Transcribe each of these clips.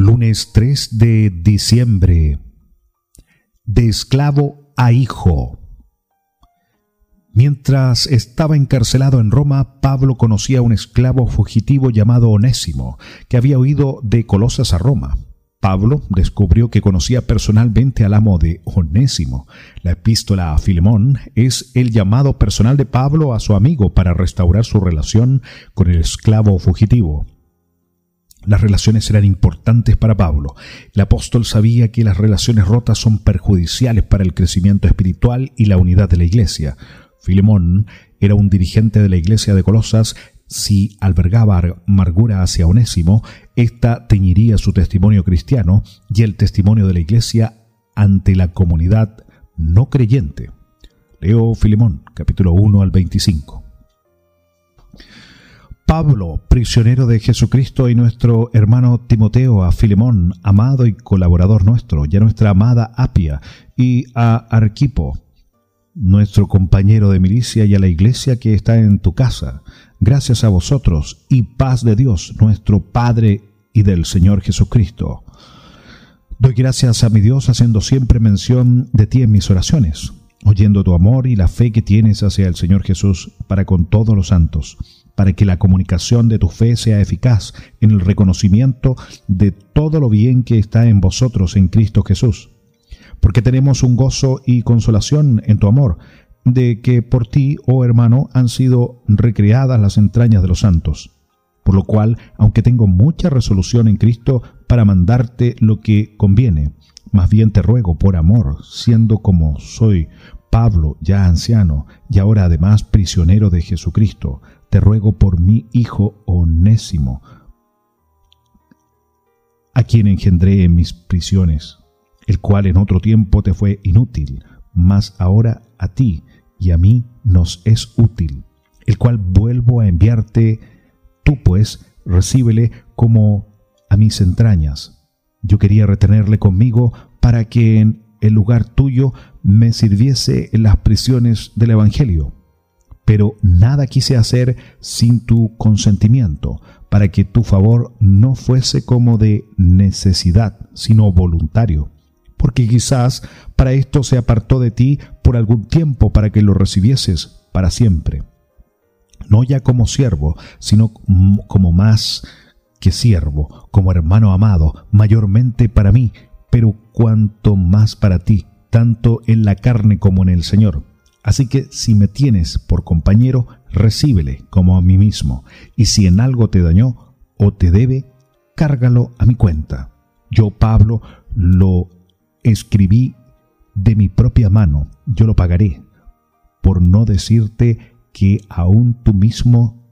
Lunes 3 de diciembre. De esclavo a hijo. Mientras estaba encarcelado en Roma, Pablo conocía a un esclavo fugitivo llamado Onésimo, que había huido de Colosas a Roma. Pablo descubrió que conocía personalmente al amo de Onésimo. La epístola a Filemón es el llamado personal de Pablo a su amigo para restaurar su relación con el esclavo fugitivo. Las relaciones eran importantes para Pablo. El apóstol sabía que las relaciones rotas son perjudiciales para el crecimiento espiritual y la unidad de la iglesia. Filemón era un dirigente de la iglesia de Colosas. Si albergaba amargura hacia Onésimo, ésta teñiría su testimonio cristiano y el testimonio de la iglesia ante la comunidad no creyente. Leo Filemón, capítulo 1 al 25. Pablo, prisionero de Jesucristo, y nuestro hermano Timoteo, a Filemón, amado y colaborador nuestro, y a nuestra amada Apia, y a Arquipo, nuestro compañero de milicia, y a la iglesia que está en tu casa. Gracias a vosotros, y paz de Dios, nuestro Padre, y del Señor Jesucristo. Doy gracias a mi Dios, haciendo siempre mención de ti en mis oraciones, oyendo tu amor y la fe que tienes hacia el Señor Jesús para con todos los santos, para que la comunicación de tu fe sea eficaz en el reconocimiento de todo lo bien que está en vosotros en Cristo Jesús. Porque tenemos un gozo y consolación en tu amor, de que por ti, oh hermano, han sido recreadas las entrañas de los santos. Por lo cual, aunque tengo mucha resolución en Cristo para mandarte lo que conviene, más bien te ruego por amor, siendo como soy Pablo, ya anciano, y ahora además prisionero de Jesucristo, te ruego por mi hijo Onésimo, a quien engendré en mis prisiones, el cual en otro tiempo te fue inútil, mas ahora a ti y a mí nos es útil, el cual vuelvo a enviarte. Tú pues recíbele como a mis entrañas. Yo quería retenerle conmigo para que en el lugar tuyo me sirviese en las prisiones del Evangelio. Pero nada quise hacer sin tu consentimiento, para que tu favor no fuese como de necesidad, sino voluntario. Porque quizás para esto se apartó de ti por algún tiempo, para que lo recibieses para siempre. No ya como siervo, sino como más que siervo, como hermano amado, mayormente para mí, pero cuanto más para ti, tanto en la carne como en el Señor. Así que si me tienes por compañero, recíbele como a mí mismo, y si en algo te dañó o te debe, cárgalo a mi cuenta. Yo, Pablo, lo escribí de mi propia mano, yo lo pagaré, por no decirte que aún tú mismo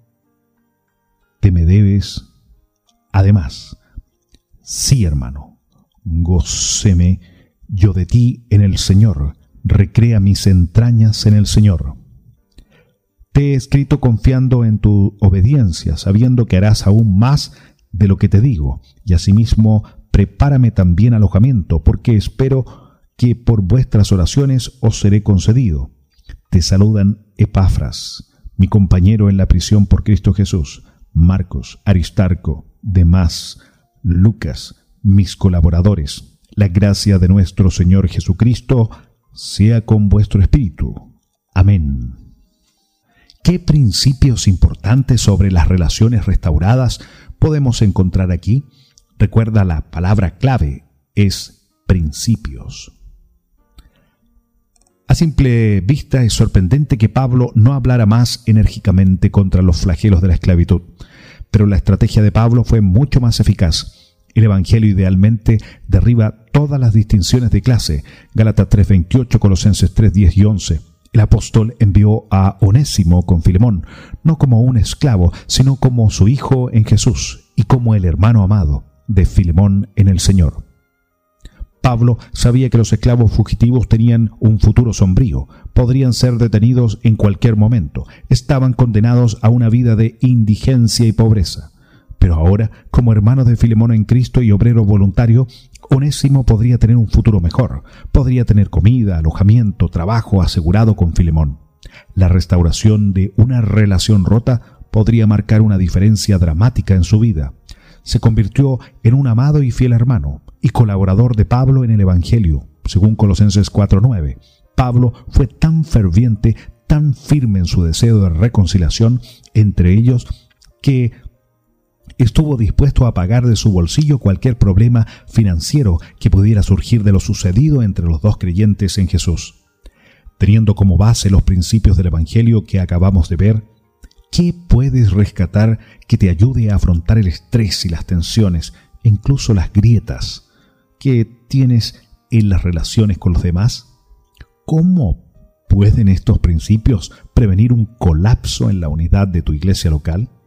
te me debes. Además, sí, hermano, góceme yo de ti en el Señor, recrea mis entrañas en el Señor. Te he escrito confiando en tu obediencia, sabiendo que harás aún más de lo que te digo, y asimismo prepárame también alojamiento, porque espero que por vuestras oraciones os seré concedido. Te saludan Epafras, mi compañero en la prisión por Cristo Jesús, Marcos, Aristarco, Demás, Lucas, mis colaboradores. La gracia de nuestro Señor Jesucristo sea con vuestro espíritu. Amén. ¿Qué principios importantes sobre las relaciones restauradas podemos encontrar aquí? Recuerda, la palabra clave es principios. A simple vista es sorprendente que Pablo no hablara más enérgicamente contra los flagelos de la esclavitud, pero la estrategia de Pablo fue mucho más eficaz. El Evangelio idealmente derriba todas las distinciones de clase. Gálatas 3:28, Colosenses 3:10 y 11. El apóstol envió a Onésimo con Filemón, no como un esclavo, sino como su hijo en Jesús y como el hermano amado de Filemón en el Señor. Pablo sabía que los esclavos fugitivos tenían un futuro sombrío, podrían ser detenidos en cualquier momento, estaban condenados a una vida de indigencia y pobreza. Pero ahora, como hermano de Filemón en Cristo y obrero voluntario, Onésimo podría tener un futuro mejor, podría tener comida, alojamiento, trabajo asegurado con Filemón. La restauración de una relación rota podría marcar una diferencia dramática en su vida. se convirtió en un amado y fiel hermano y colaborador de Pablo en el Evangelio, según Colosenses 4:9. Pablo fue tan ferviente, tan firme en su deseo de reconciliación entre ellos, que estuvo dispuesto a pagar de su bolsillo cualquier problema financiero que pudiera surgir de lo sucedido entre los dos creyentes en Jesús. Teniendo como base los principios del Evangelio que acabamos de ver, ¿qué puedes rescatar que te ayude a afrontar el estrés y las tensiones, e incluso las grietas que tienes en las relaciones con los demás? ¿Cómo pueden estos principios prevenir un colapso en la unidad de tu iglesia local?